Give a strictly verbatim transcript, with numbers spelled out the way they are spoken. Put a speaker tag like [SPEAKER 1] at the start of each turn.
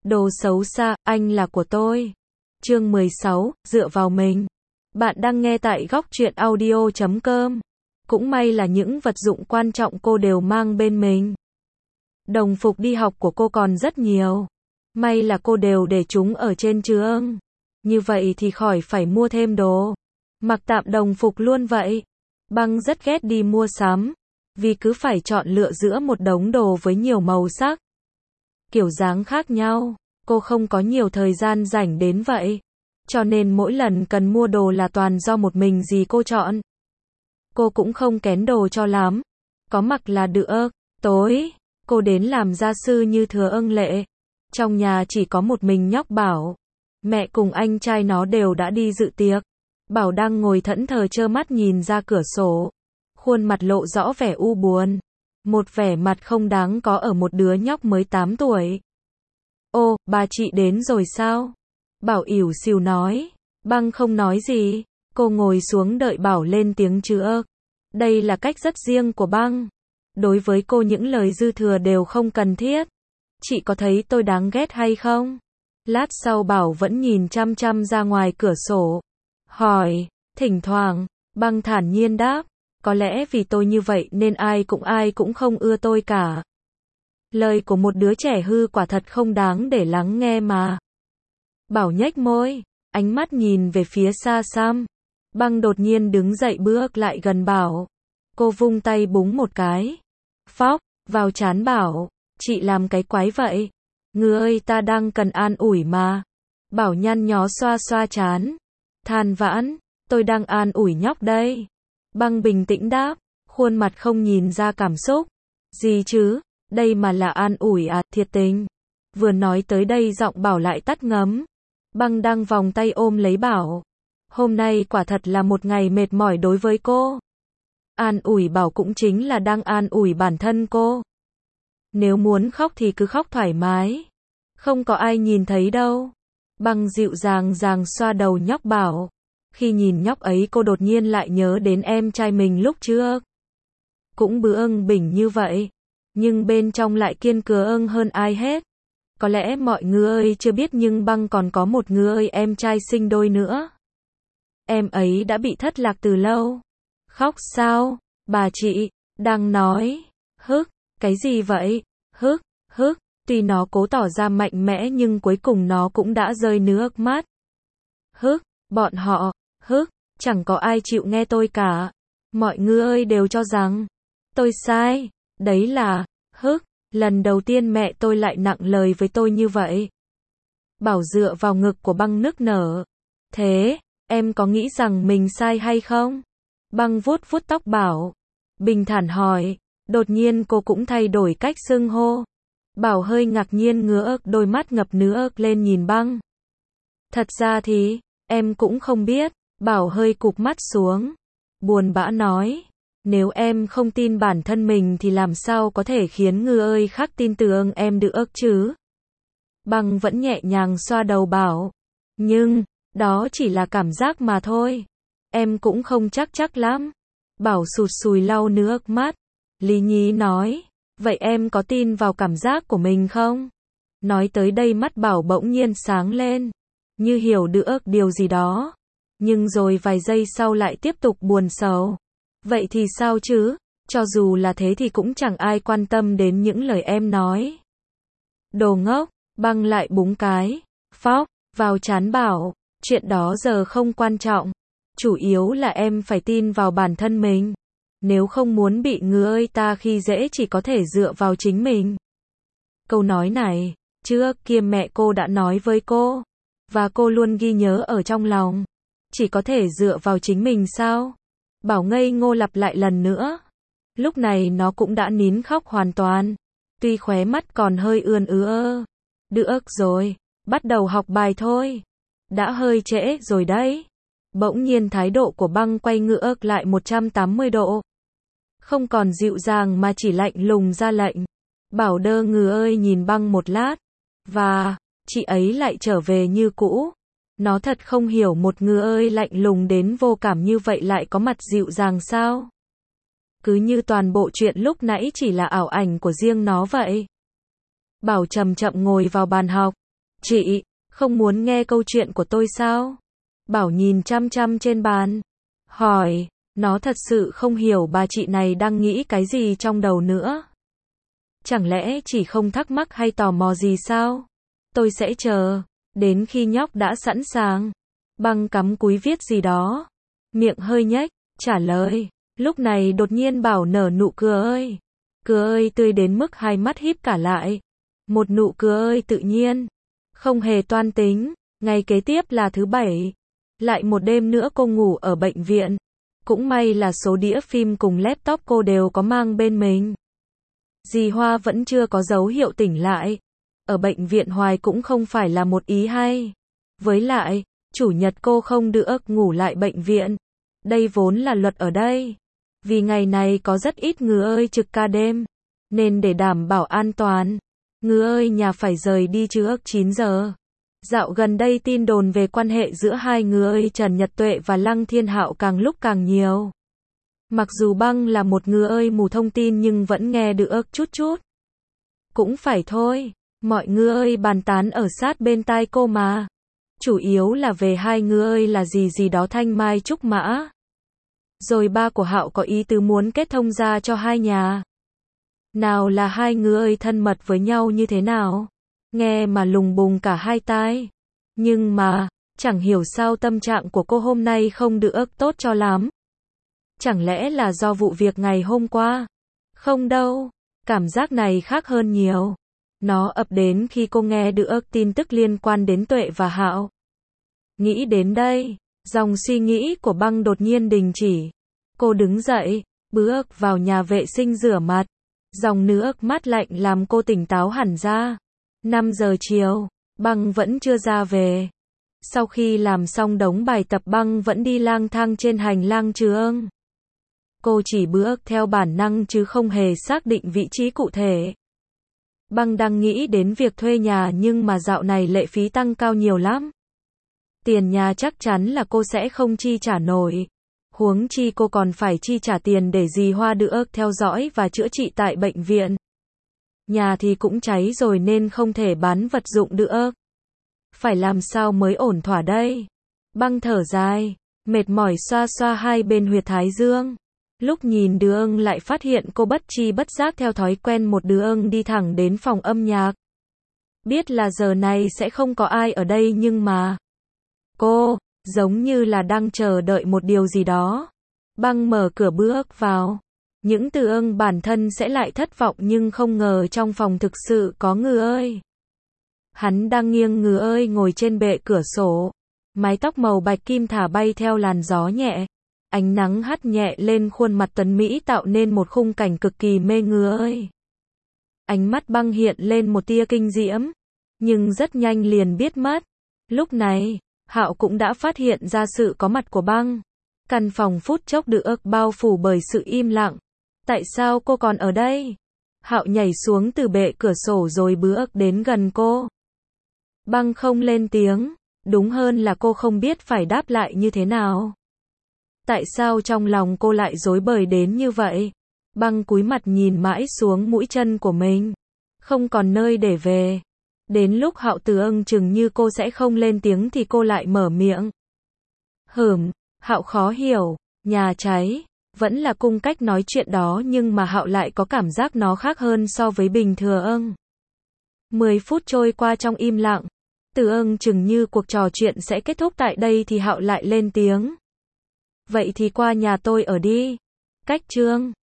[SPEAKER 1] Đồ xấu xa, anh là của tôi. Chương mười sáu, dựa vào mình. Bạn đang nghe tại góc truyện audio chấm com. Cũng may là những vật dụng quan trọng cô đều mang bên mình. Đồng phục đi học của cô còn rất nhiều. May là cô đều để chúng ở trên trường. Như vậy thì khỏi phải mua thêm đồ. Mặc tạm đồng phục luôn vậy. Băng rất ghét đi mua sắm. Vì cứ phải chọn lựa giữa một đống đồ với nhiều màu sắc, kiểu dáng khác nhau. Cô không có nhiều thời gian rảnh đến vậy. Cho nên mỗi lần cần mua đồ là toàn do một mình dì cô chọn. Cô cũng không kén đồ cho lắm. Có mặc là được. Tối, cô đến làm gia sư như thừa ưng lệ. Trong nhà chỉ có một mình nhóc Bảo. Mẹ cùng anh trai nó đều đã đi dự tiệc. Bảo đang ngồi thẫn thờ trơ mắt nhìn ra cửa sổ. Khuôn mặt lộ rõ vẻ u buồn. Một vẻ mặt không đáng có ở một đứa nhóc mới tám tuổi. Ô, bà chị đến rồi sao? Bảo ỉu xìu nói. Băng không nói gì. Cô ngồi xuống đợi Bảo lên tiếng chữa. Đây là cách rất riêng của Băng. Đối với cô những lời dư thừa đều không cần thiết. Chị có thấy tôi đáng ghét hay không? Lát sau Bảo vẫn nhìn chăm chăm ra ngoài cửa sổ. Hỏi, thỉnh thoảng, Băng thản nhiên đáp. Có lẽ vì tôi như vậy nên ai cũng ai cũng không ưa tôi cả. Lời của một đứa trẻ hư quả thật không đáng để lắng nghe mà. Bảo nhếch môi, ánh mắt nhìn về phía xa xăm. Băng đột nhiên đứng dậy bước lại gần Bảo. Cô vung tay búng một cái. Phóc, vào trán Bảo. Chị làm cái quái vậy. Ngư ơi, ta đang cần an ủi mà. Bảo nhăn nhó xoa xoa trán. Than vãn, tôi đang an ủi nhóc đây. Băng bình tĩnh đáp, khuôn mặt không nhìn ra cảm xúc. Gì chứ, đây mà là an ủi à, thiệt tình. Vừa nói tới đây giọng Bảo lại tắt ngấm. Băng đang vòng tay ôm lấy Bảo. Hôm nay quả thật là một ngày mệt mỏi đối với cô. An ủi Bảo cũng chính là đang an ủi bản thân cô. Nếu muốn khóc thì cứ khóc thoải mái. Không có ai nhìn thấy đâu. Băng dịu dàng dàng xoa đầu nhóc Bảo. Khi nhìn nhóc ấy cô đột nhiên lại nhớ đến em trai mình lúc trước. Cũng bướng bỉnh như vậy. Nhưng bên trong lại kiên cường hơn ai hết. Có lẽ mọi người chưa biết nhưng Băng còn có một người em trai sinh đôi nữa. Em ấy đã bị thất lạc từ lâu. Khóc sao? Bà chị, đang nói. Hức, cái gì vậy? Hức, hức, tuy nó cố tỏ ra mạnh mẽ nhưng cuối cùng nó cũng đã rơi nước mắt. Hức, bọn họ, hức, chẳng có ai chịu nghe tôi cả. Mọi người đều cho rằng tôi sai. Đấy là, hức, lần đầu tiên mẹ tôi lại nặng lời với tôi như vậy. Bảo dựa vào ngực của Băng nức nở. Thế, em có nghĩ rằng mình sai hay không? Băng vuốt vuốt tóc Bảo. Bình thản hỏi. Đột nhiên cô cũng thay đổi cách xưng hô. Bảo hơi ngạc nhiên ngước đôi mắt ngập nước lên nhìn Băng. Thật ra thì, em cũng không biết. Bảo hơi cụp mắt xuống. Buồn bã nói. Nếu em không tin bản thân mình thì làm sao có thể khiến người ơi khác tin tưởng em được chứ? Băng vẫn nhẹ nhàng xoa đầu Bảo. Nhưng, đó chỉ là cảm giác mà thôi. Em cũng không chắc chắc lắm. Bảo sụt sùi lau nước mắt. Lý nhí nói. Vậy em có tin vào cảm giác của mình không? Nói tới đây mắt Bảo bỗng nhiên sáng lên. Như hiểu được điều gì đó. Nhưng rồi vài giây sau lại tiếp tục buồn sầu. Vậy thì sao chứ? Cho dù là thế thì cũng chẳng ai quan tâm đến những lời em nói. Đồ ngốc, Băng lại búng cái. Phóc, vào trán Bảo. Chuyện đó giờ không quan trọng. Chủ yếu là em phải tin vào bản thân mình. Nếu không muốn bị người ta khi dễ chỉ có thể dựa vào chính mình. Câu nói này, trước kia mẹ cô đã nói với cô. Và cô luôn ghi nhớ ở trong lòng. Chỉ có thể dựa vào chính mình sao? Bảo ngây ngô lặp lại lần nữa. Lúc này nó cũng đã nín khóc hoàn toàn. Tuy khóe mắt còn hơi ươn ứa. Được rồi, bắt đầu học bài thôi. Đã hơi trễ rồi đấy. Bỗng nhiên thái độ của Băng quay ngược lại một trăm tám mươi độ. Không còn dịu dàng mà chỉ lạnh lùng ra lệnh. Bảo đơ ngừ ơi nhìn Băng một lát. Và, chị ấy lại trở về như cũ. Nó thật không hiểu một người ơi lạnh lùng đến vô cảm như vậy lại có mặt dịu dàng sao? Cứ như toàn bộ chuyện lúc nãy chỉ là ảo ảnh của riêng nó vậy. Bảo chậm chậm ngồi vào bàn học. Chị, không muốn nghe câu chuyện của tôi sao? Bảo nhìn chăm chăm trên bàn. Hỏi, nó thật sự không hiểu bà chị này đang nghĩ cái gì trong đầu nữa. Chẳng lẽ chỉ không thắc mắc hay tò mò gì sao? Tôi sẽ chờ, đến khi nhóc đã sẵn sàng. Băng cắm cúi viết gì đó. Miệng hơi nhếch, trả lời. Lúc này đột nhiên Bảo nở nụ cười ơi. Cười ơi tươi đến mức hai mắt híp cả lại. Một nụ cười ơi tự nhiên. Không hề toan tính. Ngày kế tiếp là thứ bảy. Lại một đêm nữa cô ngủ ở bệnh viện. Cũng may là số đĩa phim cùng laptop cô đều có mang bên mình. Dì Hoa vẫn chưa có dấu hiệu tỉnh lại. Ở bệnh viện hoài cũng không phải là một ý hay. Với lại, chủ nhật cô không được ngủ lại bệnh viện. Đây vốn là luật ở đây. Vì ngày này có rất ít người ơi trực ca đêm. Nên để đảm bảo an toàn, người ơi nhà phải rời đi trước chín giờ. Dạo gần đây tin đồn về quan hệ giữa hai người ơi Trần Nhật Tuệ và Lăng Thiên Hạo càng lúc càng nhiều. Mặc dù Băng là một người ơi mù thông tin nhưng vẫn nghe được chút chút. Cũng phải thôi, mọi người ơi bàn tán ở sát bên tai cô mà. Chủ yếu là về hai người ơi là gì gì đó Thanh Mai Trúc Mã. Rồi ba của Hạo có ý tứ muốn kết thông ra cho hai nhà. Nào là hai người ơi thân mật với nhau như thế nào. Nghe mà lùng bùng cả hai tai. Nhưng mà, chẳng hiểu sao tâm trạng của cô hôm nay không được tốt cho lắm. Chẳng lẽ là do vụ việc ngày hôm qua? Không đâu, cảm giác này khác hơn nhiều. Nó ập đến khi cô nghe được tin tức liên quan đến Tuệ và Hạo. Nghĩ đến đây, dòng suy nghĩ của Băng đột nhiên đình chỉ. Cô đứng dậy, bước vào nhà vệ sinh rửa mặt. Dòng nước mát lạnh làm cô tỉnh táo hẳn ra. năm giờ chiều, Băng vẫn chưa ra về. Sau khi làm xong đống bài tập Băng vẫn đi lang thang trên hành lang trường. Cô chỉ bước theo bản năng chứ không hề xác định vị trí cụ thể. Băng đang nghĩ đến việc thuê nhà nhưng mà dạo này lệ phí tăng cao nhiều lắm. Tiền nhà chắc chắn là cô sẽ không chi trả nổi. Huống chi cô còn phải chi trả tiền để dì Hoa được theo dõi và chữa trị tại bệnh viện. Nhà thì cũng cháy rồi nên không thể bán vật dụng được. Phải làm sao mới ổn thỏa đây? Băng thở dài, mệt mỏi xoa xoa hai bên huyệt thái dương. Lúc nhìn đường lại phát hiện cô bất chi bất giác theo thói quen một đường đi thẳng đến phòng âm nhạc. Biết là giờ này sẽ không có ai ở đây nhưng mà cô, giống như là đang chờ đợi một điều gì đó. Băng mở cửa bước vào. Những từ ưng bản thân sẽ lại thất vọng nhưng không ngờ trong phòng thực sự có người ơi. Hắn đang nghiêng người ơi ngồi trên bệ cửa sổ. Mái tóc màu bạch kim thả bay theo làn gió nhẹ. Ánh nắng hắt nhẹ lên khuôn mặt tuấn Mỹ tạo nên một khung cảnh cực kỳ mê người ơi. Ánh mắt Băng hiện lên một tia kinh diễm. Nhưng rất nhanh liền biết mất. Lúc này, Hạo cũng đã phát hiện ra sự có mặt của Băng. Căn phòng phút chốc được bao phủ bởi sự im lặng. Tại sao cô còn ở đây? Hạo nhảy xuống từ bệ cửa sổ rồi bước đến gần cô. Băng không lên tiếng, đúng hơn là cô không biết phải đáp lại như thế nào. Tại sao trong lòng cô lại rối bời đến như vậy? Băng cúi mặt nhìn mãi xuống mũi chân của mình. Không còn nơi để về. Đến lúc Hạo từ ưng chừng như cô sẽ không lên tiếng thì cô lại mở miệng. Hửm, Hạo khó hiểu, nhà cháy, vẫn là cung cách nói chuyện đó nhưng mà Hạo lại có cảm giác nó khác hơn so với bình thường. Mười phút trôi qua trong im lặng. Từ ưng chừng như cuộc trò chuyện sẽ kết thúc tại đây thì Hạo lại lên tiếng. Vậy thì qua nhà tôi ở đi. Cách chương